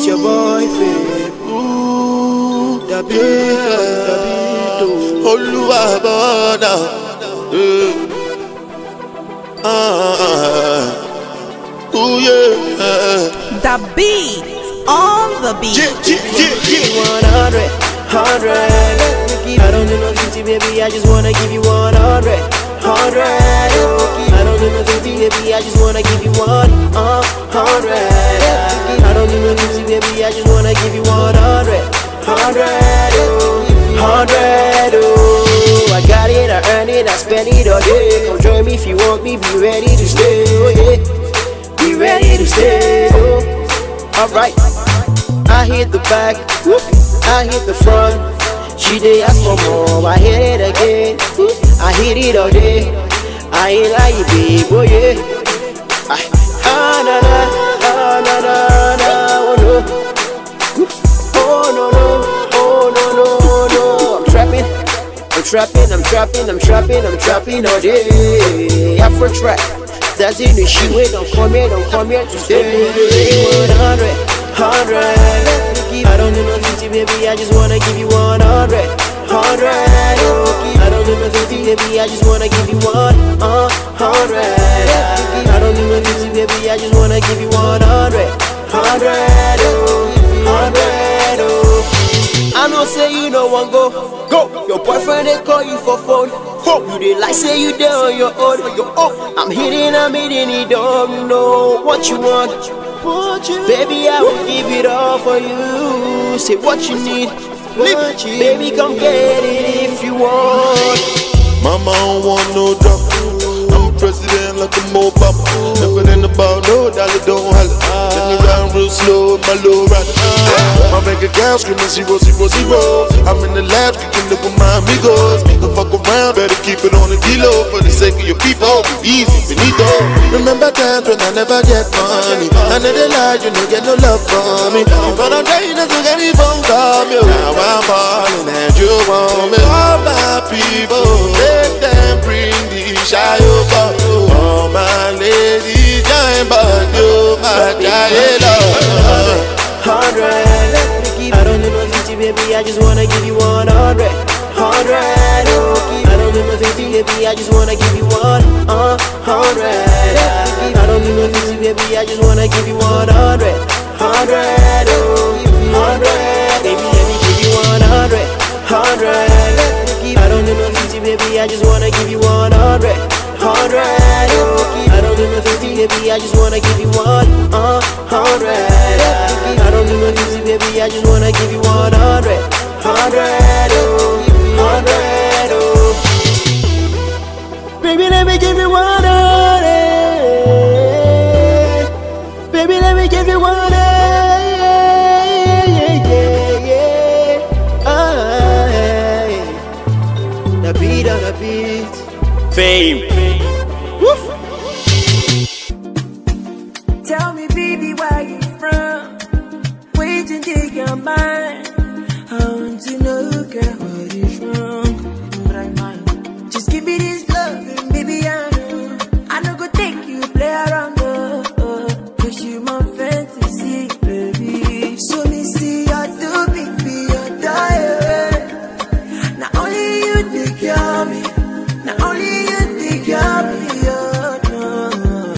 It's your boyfriend. Davido. Oluwabona. Ooh yeah. The beat on the beat. Give you 100, 100. I don't do no 50, baby. I just wanna give you 100, 100. I don't do no 50, baby. I just wanna give you 100. I don't do no 50, baby. I just wanna give you 100, 100. Oh, I got it, I earned it, I spend it all day. Come join me if you want me, be ready to stay. Oh yeah, be ready to stay. Oh, alright. I hit the back, whoop, I hit the front. She dey ask for more, I hit it again. Whoop, I hit it all day. I ain't like babe, oh yeah. Na na, na na na, oh no. Whoop, oh no no, oh no no no. I'm trapping all day. Afro trap, that's in the shit. Wait, don't come here to stay. 100, 100. I don't do no 50, baby. I just wanna give you 100, 100. I don't do no 50, baby. I just wanna give you 100. I don't do no 50, baby. I just wanna give you 100, 100. I know say you no one go. Your boyfriend they call you for phone. You dey like say you there on your own. I'm hitting it, don't know what you want. Baby, I will give it all for you. Say what you need, baby, come get it if you want. Mama don't want no drama. I'm a president like a Obama. Nothing about no dollar, don't holler. Let me ride real slow with my low rider. My bank account screaming 000. I'm in the lab kicking up with my amigos. Don't fuck around, better keep it on the kilo. For the sake of your people, be easy, finito. Remember times when I never get money. I know they lie, you don't get no love from me. In front of trainers, you get any phone call me. Now I'm falling and you want me. All my people, let them bring the shy over. All my ladies, giant but you, my giant love. 100. I don't do no 50, baby. I just wanna give you 100, 100. I don't do no 50, baby. I just wanna give you 100. I don't do no 50, baby. I just wanna give you 100, 100. Baby, let me give you 100, 100. I don't do no 50, baby. I just wanna give you 100, 100. I don't do no 50, baby. I just wanna give you 100. I don't do no 50, baby. I just wanna give you 100, 100. Baby, let me give you 100. Baby, let me give you 100. The beat on the beat. Fame. Woof. Tell me, baby, where you from? Waiting to your mind. I want to know, girl, what is wrong? But I mind. Just give me this